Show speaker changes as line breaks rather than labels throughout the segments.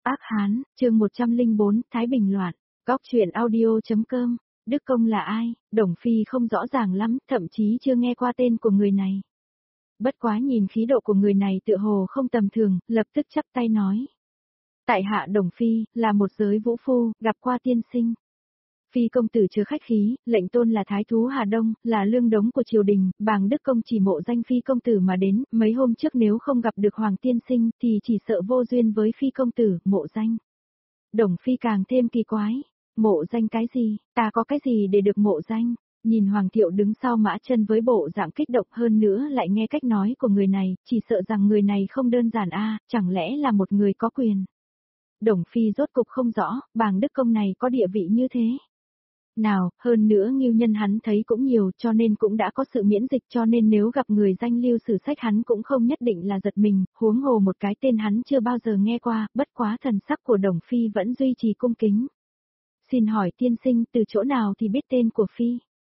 Ác Hán, chương 104, Thái Bình loạn. Góc truyện audio.com. Đức Công là ai? Đồng Phi không rõ ràng lắm, thậm chí chưa nghe qua tên của người này. Bất quá nhìn khí độ của người này tựa hồ không tầm thường, lập tức chắp tay nói. Tại hạ Đồng Phi, là một giới vũ phu, gặp qua tiên sinh. Phi công tử chớ khách khí, lệnh tôn là thái thú Hà Đông, là lương đống của triều đình, bàng Đức Công chỉ mộ danh Phi công tử mà đến, mấy hôm trước nếu không gặp được Hoàng tiên sinh thì chỉ sợ vô duyên với Phi công tử, mộ danh. Đồng Phi càng thêm kỳ quái, mộ danh cái gì, ta có cái gì để được mộ danh? Nhìn Hoàng Thiệu đứng sau Mã Chân với bộ dạng kích động hơn nữa lại nghe cách nói của người này, chỉ sợ rằng người này không đơn giản chẳng lẽ là một người có quyền. Đồng Phi rốt cục không rõ, bàng Đức Công này có địa vị như thế. Nào, hơn nữa Ngưu Nhân hắn thấy cũng nhiều cho nên cũng đã có sự miễn dịch cho nên nếu gặp người danh lưu sử sách hắn cũng không nhất định là giật mình, huống hồ một cái tên hắn chưa bao giờ nghe qua, bất quá thần sắc của Đồng Phi vẫn duy trì cung kính. Xin hỏi tiên sinh từ chỗ nào thì biết tên của Phi?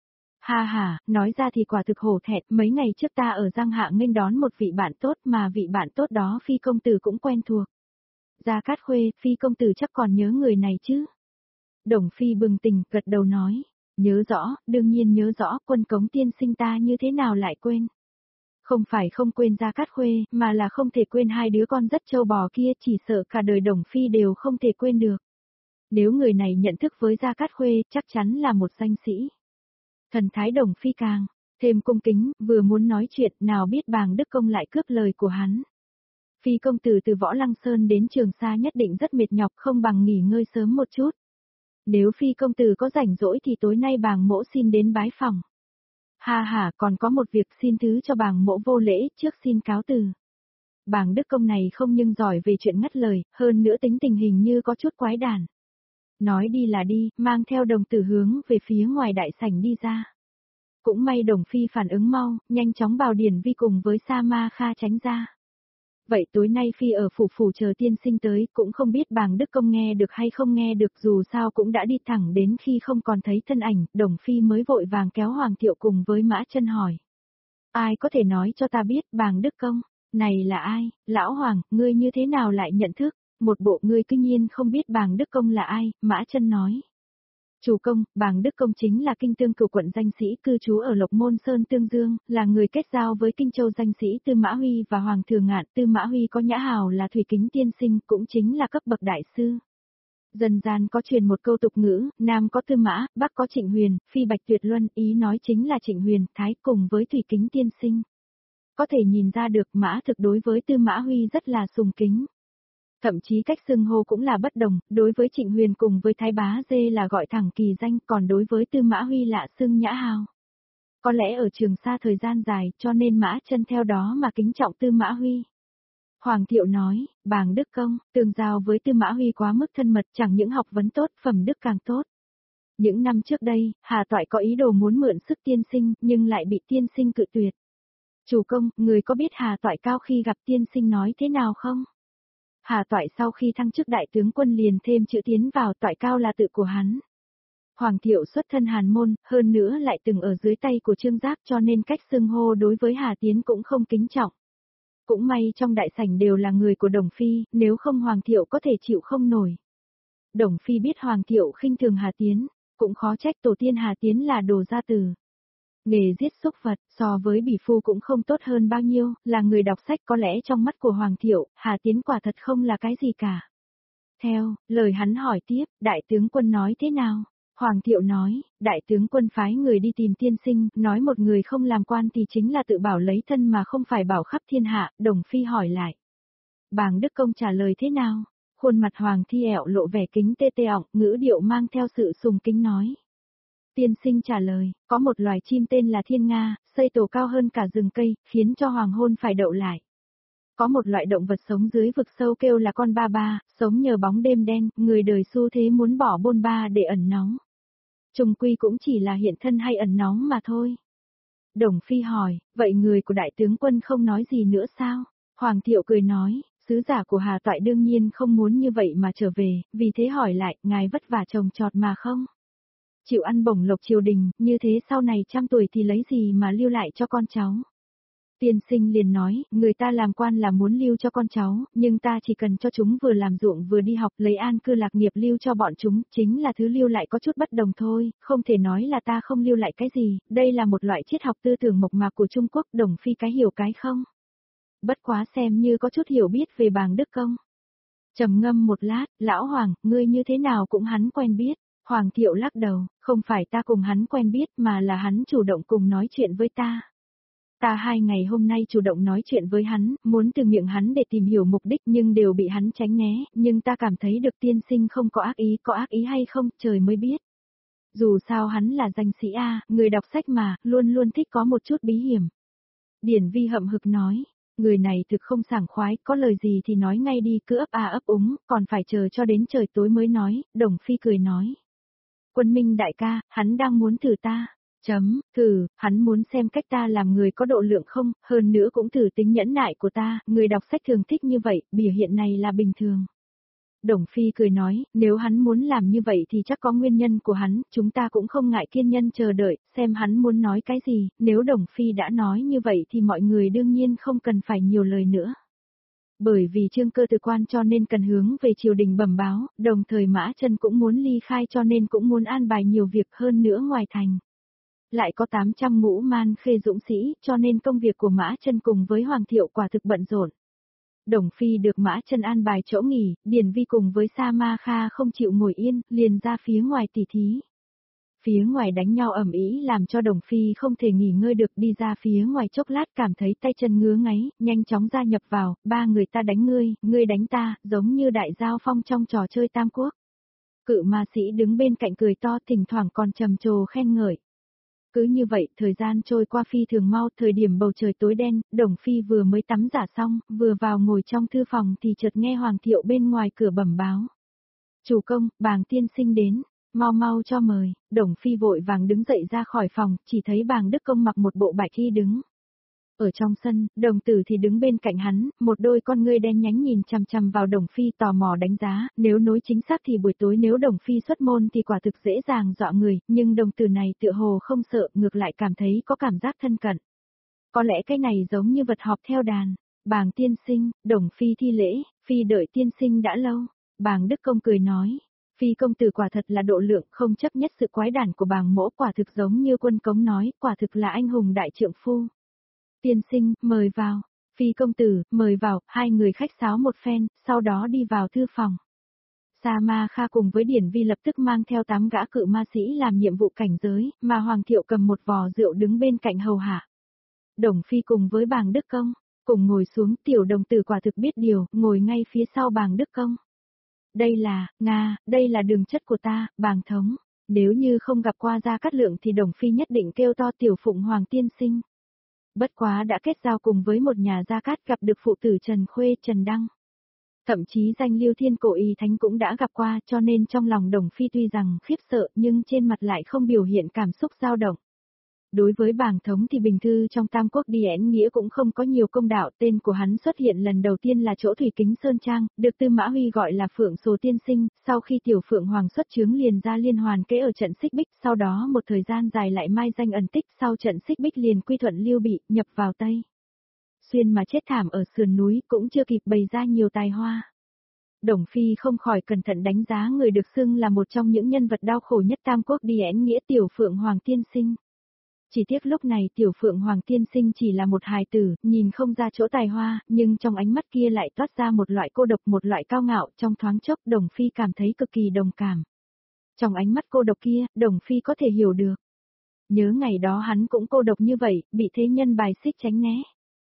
Ha ha, nói ra thì quả thực hổ thẹn, mấy ngày trước ta ở Giang Hạ nghênh đón một vị bạn tốt mà vị bạn tốt đó Phi công tử cũng quen thuộc. Gia Cát Khuê, Phi công tử chắc còn nhớ người này chứ? Đồng Phi bừng tỉnh, gật đầu nói, nhớ rõ, đương nhiên nhớ rõ, Quân Cống tiên sinh ta như thế nào lại quên. Không phải không quên Gia Cát Khuê, mà là không thể quên hai đứa con rất trâu bò kia, chỉ sợ cả đời Đồng Phi đều không thể quên được. Nếu người này nhận thức với Gia Cát Khuê, chắc chắn là một danh sĩ. Thần thái Đồng Phi càng thêm cung kính, vừa muốn nói chuyện, nào biết bàng Đức Công lại cướp lời của hắn. Phi công tử từ Võ Lăng Sơn đến Trường Sa nhất định rất mệt nhọc, không bằng nghỉ ngơi sớm một chút. Nếu Phi công tử có rảnh rỗi thì tối nay bàng mỗ xin đến bái phòng. Ha ha, còn có một việc xin thứ cho bàng mỗ vô lễ, trước xin cáo từ. Bàng Đức Công này không nhưng giỏi về chuyện ngắt lời, hơn nữa tính tình hình như có chút quái đản. Nói đi là đi, mang theo Đồng Tử hướng về phía ngoài đại sảnh đi ra. Cũng may Đồng Phi phản ứng mau, nhanh chóng bảo Điển Vi cùng với Sa Ma Kha tránh ra. Vậy tối nay Phi ở phủ chờ tiên sinh tới, cũng không biết bàng Đức Công nghe được hay không nghe được, dù sao cũng đã đi thẳng đến khi không còn thấy thân ảnh, Đồng Phi mới vội vàng kéo Hoàng Thiệu cùng với Mã Chân hỏi. Ai có thể nói cho ta biết bàng Đức Công, này là ai, lão Hoàng, ngươi như thế nào lại nhận thức, một bộ ngươi cứ nhiên không biết bàng Đức Công là ai, Mã Chân nói. Chủ công, bàng Đức Công chính là Kinh Tương Cửu quận danh sĩ cư trú ở Lộc Môn Sơn Tương Dương, là người kết giao với Kinh Châu danh sĩ Tư Mã Huy và Hoàng Thường Ngạn. Tư Mã Huy có nhã hào là Thủy Kính tiên sinh, cũng chính là cấp bậc đại sư. Dân gian có truyền một câu tục ngữ, Nam có Tư Mã, Bắc có Trịnh Huyền, Phi Bạch Tuyệt Luân, ý nói chính là Trịnh Huyền, Thái cùng với Thủy Kính tiên sinh. Có thể nhìn ra được Mã thực đối với Tư Mã Huy rất là sùng kính. Thậm chí cách xưng hô cũng là bất đồng, đối với Trịnh Huyền cùng với Thái Bá Dê là gọi thẳng kỳ danh, còn đối với Tư Mã Huy lạ xưng nhã hào. Có lẽ ở Trường Sa thời gian dài, cho nên Mã Chân theo đó mà kính trọng Tư Mã Huy. Hoàng Thiệu nói, bàng Đức Công, tương giao với Tư Mã Huy quá mức thân mật, chẳng những học vấn tốt, phẩm đức càng tốt. Những năm trước đây, Hà Toại có ý đồ muốn mượn sức tiên sinh, nhưng lại bị tiên sinh cự tuyệt. Chủ công, người có biết Hà Toại cao khi gặp tiên sinh nói thế nào không? Hà Toại sau khi thăng chức đại tướng quân liền thêm chữ tiến vào, Toại cao là tự của hắn. Hoàng Thiệu xuất thân Hàn Môn, hơn nữa lại từng ở dưới tay của Trương Giác cho nên cách xưng hô đối với Hà Tiến cũng không kính trọng. Cũng may trong đại sảnh đều là người của Đồng Phi, nếu không Hoàng Thiệu có thể chịu không nổi. Đồng Phi biết Hoàng Thiệu khinh thường Hà Tiến, cũng khó trách tổ tiên Hà Tiến là đồ gia tử. Nghề giết súc vật, so với bỉ phu cũng không tốt hơn bao nhiêu, là người đọc sách có lẽ trong mắt của Hoàng Thiệu, Hà Tiến quả thật không là cái gì cả. Theo, lời hắn hỏi tiếp, đại tướng quân nói thế nào? Hoàng Thiệu nói, đại tướng quân phái người đi tìm tiên sinh, nói một người không làm quan thì chính là tự bảo lấy thân mà không phải bảo khắp thiên hạ. Đồng Phi hỏi lại. Bàng Đức Công trả lời thế nào? Khuôn mặt Hoàng Thi ẹo lộ vẻ kính tê tê ọng, ngữ điệu mang theo sự sùng kính nói. Tiên sinh trả lời, có một loài chim tên là thiên nga, xây tổ cao hơn cả rừng cây, khiến cho hoàng hôn phải đậu lại. Có một loại động vật sống dưới vực sâu kêu là con ba ba, sống nhờ bóng đêm đen, người đời xu thế muốn bỏ bôn ba để ẩn náu. Trùng quy cũng chỉ là hiện thân hay ẩn náu mà thôi. Đồng Phi hỏi, vậy người của đại tướng quân không nói gì nữa sao? Hoàng Thiệu cười nói, sứ giả của Hà Toại đương nhiên không muốn như vậy mà trở về, vì thế hỏi lại, ngài vất vả trồng trọt mà không? Chịu ăn bổng lộc triều đình, như thế sau này trăm tuổi thì lấy gì mà lưu lại cho con cháu? Tiên sinh liền nói, người ta làm quan là muốn lưu cho con cháu, nhưng ta chỉ cần cho chúng vừa làm ruộng vừa đi học lấy an cư lạc nghiệp lưu cho bọn chúng, chính là thứ lưu lại có chút bất đồng thôi, không thể nói là ta không lưu lại cái gì, đây là một loại triết học tư tưởng mộc mạc của Trung Quốc, Đồng Phi cái hiểu cái không. Bất quá xem như có chút hiểu biết về Bàng Đức Công. Trầm ngâm một lát, lão Hoàng, ngươi như thế nào cũng hắn quen biết. Hoàng Thiệu lắc đầu, không phải ta cùng hắn quen biết mà là hắn chủ động cùng nói chuyện với ta. Ta 2 ngày hôm nay chủ động nói chuyện với hắn, muốn từ miệng hắn để tìm hiểu mục đích nhưng đều bị hắn tránh né, nhưng ta cảm thấy được tiên sinh không có ác ý hay không, trời mới biết. Dù sao hắn là danh sĩ A, người đọc sách mà, luôn luôn thích có một chút bí hiểm. Điển Vi hậm hực nói, người này thực không sảng khoái, có lời gì thì nói ngay đi, cứ ấp ấp úng, còn phải chờ cho đến trời tối mới nói, Đồng Phi cười nói. Quân Minh đại ca, hắn đang muốn thử ta. Thử, hắn muốn xem cách ta làm người có độ lượng không, hơn nữa cũng thử tính nhẫn nại của ta, người đọc sách thường thích như vậy, biểu hiện này là bình thường. Đồng Phi cười nói, nếu hắn muốn làm như vậy thì chắc có nguyên nhân của hắn, chúng ta cũng không ngại kiên nhân chờ đợi, xem hắn muốn nói cái gì, nếu Đồng Phi đã nói như vậy thì mọi người đương nhiên không cần phải nhiều lời nữa. Bởi vì Trương Cơ từ quan cho nên cần hướng về triều đình bẩm báo, đồng thời Mã Chân cũng muốn ly khai cho nên cũng muốn an bài nhiều việc hơn nữa ngoài thành. Lại có 800 ngũ man khê dũng sĩ, cho nên công việc của Mã Chân cùng với Hoàng Thiệu quả thực bận rộn. Đồng Phi được Mã Chân an bài chỗ nghỉ, Điền Vi cùng với Sa Ma Kha không chịu ngồi yên, liền ra phía ngoài tỉ thí. Phía ngoài đánh nhau ầm ĩ làm cho Đồng Phi không thể nghỉ ngơi được, đi ra phía ngoài chốc lát cảm thấy tay chân ngứa ngáy, nhanh chóng gia nhập vào, ba người ta đánh ngươi đánh ta, giống như đại giao phong trong trò chơi Tam Quốc. Cự ma sĩ đứng bên cạnh cười to, thỉnh thoảng còn trầm trồ khen ngợi. Cứ như vậy, thời gian trôi qua phi thường mau, thời điểm bầu trời tối đen, Đồng Phi vừa mới tắm rửa xong, vừa vào ngồi trong thư phòng thì chợt nghe Hoàng Thiệu bên ngoài cửa bẩm báo. Chủ công, Bàng tiên sinh đến, mau mau cho mời. Đồng Phi vội vàng đứng dậy ra khỏi phòng, chỉ thấy Bàng Đức Công mặc một bộ bạch y đứng. Ở trong sân, đồng tử thì đứng bên cạnh hắn, một đôi con ngươi đen nhánh nhìn chằm chằm vào Đồng Phi tò mò đánh giá, nếu nói chính xác thì buổi tối nếu Đồng Phi xuất môn thì quả thực dễ dàng dọa người, nhưng đồng tử này tựa hồ không sợ, ngược lại cảm thấy có cảm giác thân cận. Có lẽ cái này giống như vật họp theo đàn. Bàng tiên sinh, Đồng Phi thi lễ, Phi đợi tiên sinh đã lâu. Bàng Đức Công cười nói. Phi công tử quả thật là độ lượng, không chấp nhất sự quái đản của Bàng mỗ, quả thực giống như Quân Cống nói, quả thực là anh hùng đại trượng phu. Tiên sinh, mời vào. Phi công tử, mời vào, hai người khách sáo một phen, sau đó đi vào thư phòng. Sa Ma Kha cùng với Điển Vi lập tức mang theo 8 gã cự ma sĩ làm nhiệm vụ cảnh giới, mà Hoàng Thiệu cầm một vò rượu đứng bên cạnh hầu hạ. Đồng Phi cùng với Bàng Đức Công, cùng ngồi xuống, tiểu đồng tử quả thực biết điều, ngồi ngay phía sau Bàng Đức Công. Đây là đường chất của ta, Bàng thống. Nếu như không gặp qua Gia Cát Lượng thì Đồng Phi nhất định kêu to tiểu Phụng Hoàng tiên sinh. Bất quá đã kết giao cùng với một nhà Gia Cát, gặp được phụ tử Trần Khuê, Trần Đăng. Thậm chí danh Lưu Thiên Cổ Y Thánh cũng đã gặp qua, cho nên trong lòng Đồng Phi tuy rằng khiếp sợ nhưng trên mặt lại không biểu hiện cảm xúc dao động. Đối với Bàng thống thì bình thư trong Tam Quốc Điển Nghĩa cũng không có nhiều công đạo, tên của hắn xuất hiện lần đầu tiên là chỗ Thủy Kính Sơn Trang, được Tư Mã Huy gọi là Phượng Sồ Tiên Sinh, sau khi tiểu Phượng Hoàng xuất chướng liền ra liên hoàn kế ở trận Xích Bích, sau đó một thời gian dài lại mai danh ẩn tích, sau trận Xích Bích liền quy thuận Lưu Bị, nhập vào Tây Xuyên mà chết thảm ở sườn núi, cũng chưa kịp bày ra nhiều tài hoa. Đồng Phi không khỏi cẩn thận đánh giá người được xưng là một trong những nhân vật đau khổ nhất Tam Quốc Điển Nghĩa, tiểu Phượng Hoàng tiên sinh. Chỉ tiếc lúc này tiểu Phượng Hoàng tiên sinh chỉ là một hài tử, nhìn không ra chỗ tài hoa, nhưng trong ánh mắt kia lại toát ra một loại cô độc, một loại cao ngạo, trong thoáng chốc Đồng Phi cảm thấy cực kỳ đồng cảm. Trong ánh mắt cô độc kia, Đồng Phi có thể hiểu được. Nhớ ngày đó hắn cũng cô độc như vậy, bị thế nhân bài xích tránh né.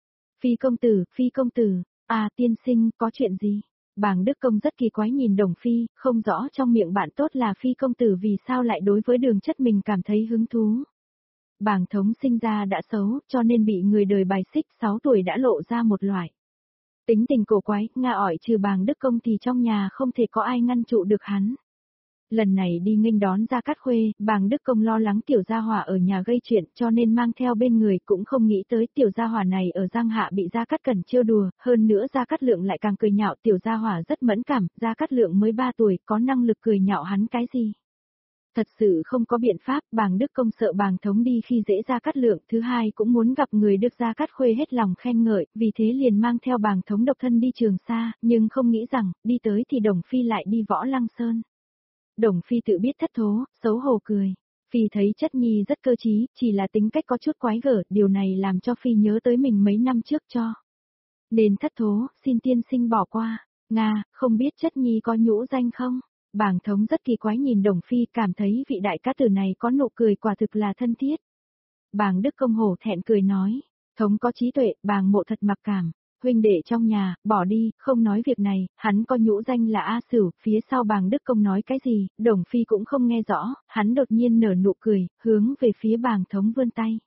Phi công tử, tiên sinh, có chuyện gì? Bàng Đức Công rất kỳ quái nhìn Đồng Phi, không rõ trong miệng bạn tốt là Phi công tử vì sao lại đối với đường chất mình cảm thấy hứng thú. Bàng thống sinh ra đã xấu, cho nên bị người đời bài xích, 6 tuổi đã lộ ra một loại tính tình cổ quái, Nga ỏi trừ Bàng Đức Công thì trong nhà không thể có ai ngăn trụ được hắn. Lần này đi nghênh đón Gia Cát Khuê, Bàng Đức Công lo lắng tiểu gia hỏa ở nhà gây chuyện cho nên mang theo bên người, cũng không nghĩ tới tiểu gia hỏa này ở Giang Hạ bị Gia Cát Cẩn trêu đùa, hơn nữa Gia Cát Lượng lại càng cười nhạo tiểu gia hỏa rất mẫn cảm, Gia Cát Lượng mới 3 tuổi có năng lực cười nhạo hắn cái gì. Thật sự không có biện pháp, bàng Đức Công sợ bàng thống đi khi dễ Gia Cát Lượng, thứ hai cũng muốn gặp người được Gia Cát Khuê hết lòng khen ngợi, vì thế liền mang theo bàng thống độc thân đi Trường Sa, nhưng không nghĩ rằng, đi tới thì Đồng Phi lại đi Võ Lăng Sơn. Đồng Phi tự biết thất thố, xấu hổ cười. Phi thấy chất nhi rất cơ trí, chỉ là tính cách có chút quái gở, điều này làm cho Phi nhớ tới mình mấy năm trước cho. Nên thất thố, xin tiên sinh bỏ qua. Nga, không biết chất nhi có nhũ danh không? Bàng thống rất kỳ quái nhìn Đồng Phi, cảm thấy vị đại cá tử này có nụ cười quả thực là thân thiết. Bàng Đức Công hổ thẹn cười nói, thống có trí tuệ, bàng mộ thật mặc cảm. Huynh đệ trong nhà, bỏ đi, không nói việc này, hắn có nhũ danh là A Sửu, phía sau bàng Đức Công nói cái gì, Đồng Phi cũng không nghe rõ, hắn đột nhiên nở nụ cười, hướng về phía bàng thống vươn tay.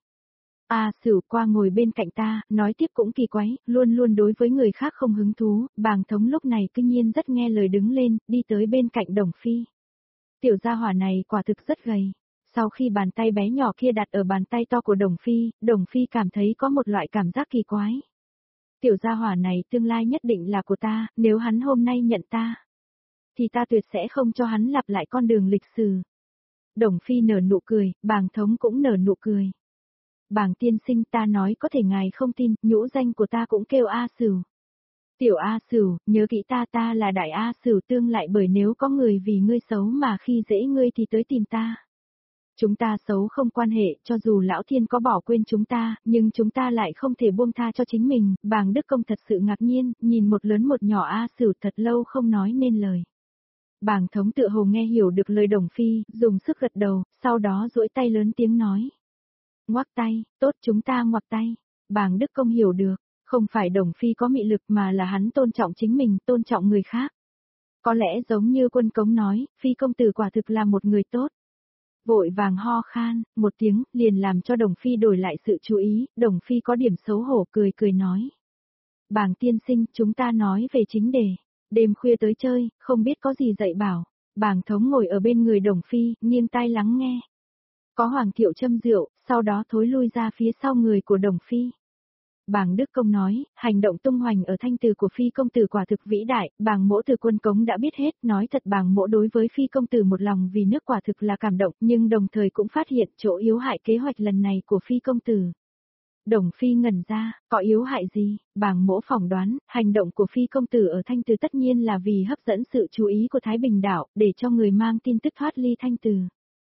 A Sửu qua ngồi bên cạnh ta, nói tiếp cũng kỳ quái, luôn luôn đối với người khác không hứng thú, bàng thống lúc này cư nhiên rất nghe lời đứng lên, đi tới bên cạnh Đồng Phi. Tiểu gia hỏa này quả thực rất gầy. Sau khi bàn tay bé nhỏ kia đặt ở bàn tay to của Đồng Phi cảm thấy có một loại cảm giác kỳ quái. Tiểu gia hỏa này tương lai nhất định là của ta, nếu hắn hôm nay nhận ta, thì ta tuyệt sẽ không cho hắn lặp lại con đường lịch sử. Đồng Phi nở nụ cười, bàng thống cũng nở nụ cười. Bàng tiên sinh ta nói có thể ngài không tin, nhũ danh của ta cũng kêu A Sửu. Tiểu A Sửu, nhớ kỹ ta là đại A Sửu tương lại bởi nếu có người vì ngươi xấu mà khi dễ ngươi thì tới tìm ta. Chúng ta xấu không quan hệ, cho dù lão thiên có bỏ quên chúng ta, nhưng chúng ta lại không thể buông tha cho chính mình, bàng Đức Công thật sự ngạc nhiên, nhìn một lớn một nhỏ A Sửu thật lâu không nói nên lời. Bàng thống tựa hồ nghe hiểu được lời Đồng Phi, dùng sức gật đầu, sau đó duỗi tay lớn tiếng nói. Ngoắc tay, tốt chúng ta ngoặc tay. Bàng Đức Công hiểu được, không phải Đồng Phi có mị lực mà là hắn tôn trọng chính mình, tôn trọng người khác. Có lẽ giống như Quân Cống nói, Phi công tử quả thực là một người tốt. Vội vàng ho khan, một tiếng, liền làm cho Đồng Phi đổi lại sự chú ý, Đồng Phi có điểm xấu hổ cười cười nói. Bàng tiên sinh, chúng ta nói về chính đề. Đêm khuya tới chơi, không biết có gì dạy bảo. Bàng thống ngồi ở bên người Đồng Phi, nghiêng tai lắng nghe. Có Hoàng Thiệu châm rượu, sau đó thối lui ra phía sau người của Đồng Phi. Bàng Đức Công nói, hành động tung hoành ở thanh từ của Phi công tử quả thực vĩ đại, bàng mỗ từ Quân Cống đã biết hết, nói thật bàng mỗ đối với Phi công tử một lòng vì nước quả thực là cảm động, nhưng đồng thời cũng phát hiện chỗ yếu hại kế hoạch lần này của Phi công tử. Đồng Phi ngẩn ra, có yếu hại gì, bàng mỗ phỏng đoán, hành động của Phi công tử ở thanh từ tất nhiên là vì hấp dẫn sự chú ý của Thái Bình đảo, để cho người mang tin tức thoát ly thanh từ.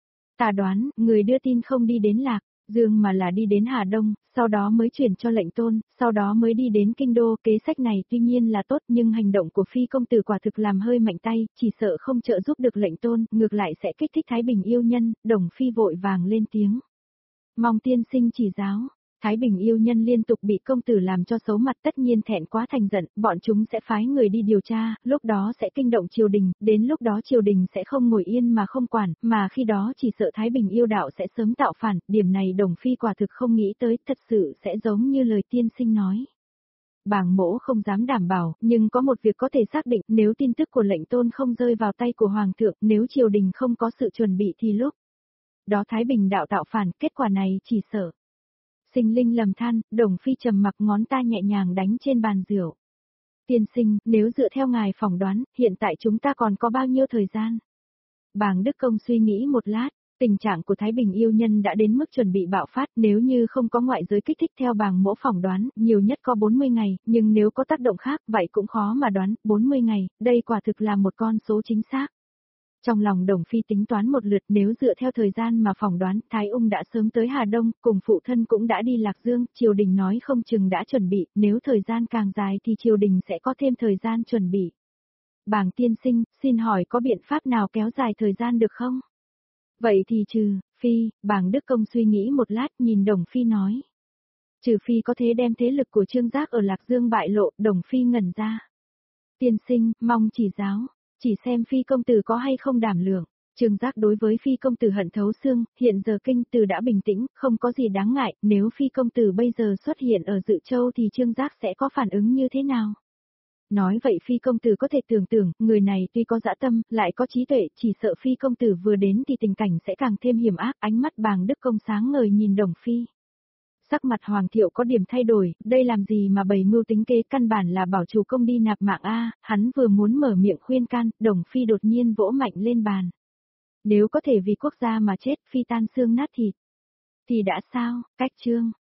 Ta đoán, người đưa tin không đi đến Lạc Dương mà là đi đến Hà Đông, sau đó mới chuyển cho lệnh tôn, sau đó mới đi đến Kinh Đô. Kế sách này tuy nhiên là tốt nhưng hành động của Phi công tử quả thực làm hơi mạnh tay, chỉ sợ không trợ giúp được lệnh tôn, ngược lại sẽ kích thích Thái Bình yêu nhân. Đồng Phi vội vàng lên tiếng. Mong tiên sinh chỉ giáo. Thái Bình yêu nhân liên tục bị công tử làm cho xấu mặt, tất nhiên thẹn quá thành giận, bọn chúng sẽ phái người đi điều tra, lúc đó sẽ kinh động triều đình, đến lúc đó triều đình sẽ không ngồi yên mà không quản, mà khi đó chỉ sợ Thái Bình yêu đạo sẽ sớm tạo phản, điểm này Đồng Phi quả thực không nghĩ tới, thật sự sẽ giống như lời tiên sinh nói. Bàng mỗ không dám đảm bảo, nhưng có một việc có thể xác định, nếu tin tức của lệnh tôn không rơi vào tay của Hoàng thượng, nếu triều đình không có sự chuẩn bị thì lúc đó Thái Bình đạo tạo phản, kết quả này chỉ sợ. Sinh linh lầm than, Đồng Phi trầm mặc, ngón tay nhẹ nhàng đánh trên bàn rượu. Tiên sinh, nếu dựa theo ngài phỏng đoán, hiện tại chúng ta còn có bao nhiêu thời gian? Bàng Đức Công suy nghĩ một lát, tình trạng của Thái Bình yêu nhân đã đến mức chuẩn bị bạo phát, nếu như không có ngoại giới kích thích theo bàng mỗ phỏng đoán, nhiều nhất có 40 ngày, nhưng nếu có tác động khác, vậy cũng khó mà đoán, 40 ngày, đây quả thực là một con số chính xác. Trong lòng Đồng Phi tính toán một lượt, nếu dựa theo thời gian mà phỏng đoán, Thái Ung đã sớm tới Hà Đông, cùng phụ thân cũng đã đi Lạc Dương, triều đình nói không chừng đã chuẩn bị, nếu thời gian càng dài thì triều đình sẽ có thêm thời gian chuẩn bị. Bàng tiên sinh, xin hỏi có biện pháp nào kéo dài thời gian được không? Vậy thì Phi, Bàng Đức Công suy nghĩ một lát, nhìn Đồng Phi nói. Trừ Phi có thể đem thế lực của Trương Giác ở Lạc Dương bại lộ, Đồng Phi ngẩn ra. Tiên sinh, mong chỉ giáo. Chỉ xem Phi công tử có hay không đảm lượng. Trương Giác đối với Phi công tử hận thấu xương, hiện giờ kinh từ đã bình tĩnh, không có gì đáng ngại, nếu Phi công tử bây giờ xuất hiện ở Dự Châu thì Trương Giác sẽ có phản ứng như thế nào? Nói vậy Phi công tử có thể tưởng tượng, người này tuy có dã tâm, lại có trí tuệ, chỉ sợ Phi công tử vừa đến thì tình cảnh sẽ càng thêm hiểm ác. Ánh mắt Bàng Đức Công sáng ngời nhìn Đồng Phi. Sắc mặt Hoàng Thiệu có điểm thay đổi, đây làm gì mà bày mưu tính kế, căn bản là bảo chủ công đi nạp mạng a. Hắn vừa muốn mở miệng khuyên can, Đồng Phi đột nhiên vỗ mạnh lên bàn. Nếu có thể vì quốc gia mà chết, phi tan xương nát thịt, thì đã sao, cách chương.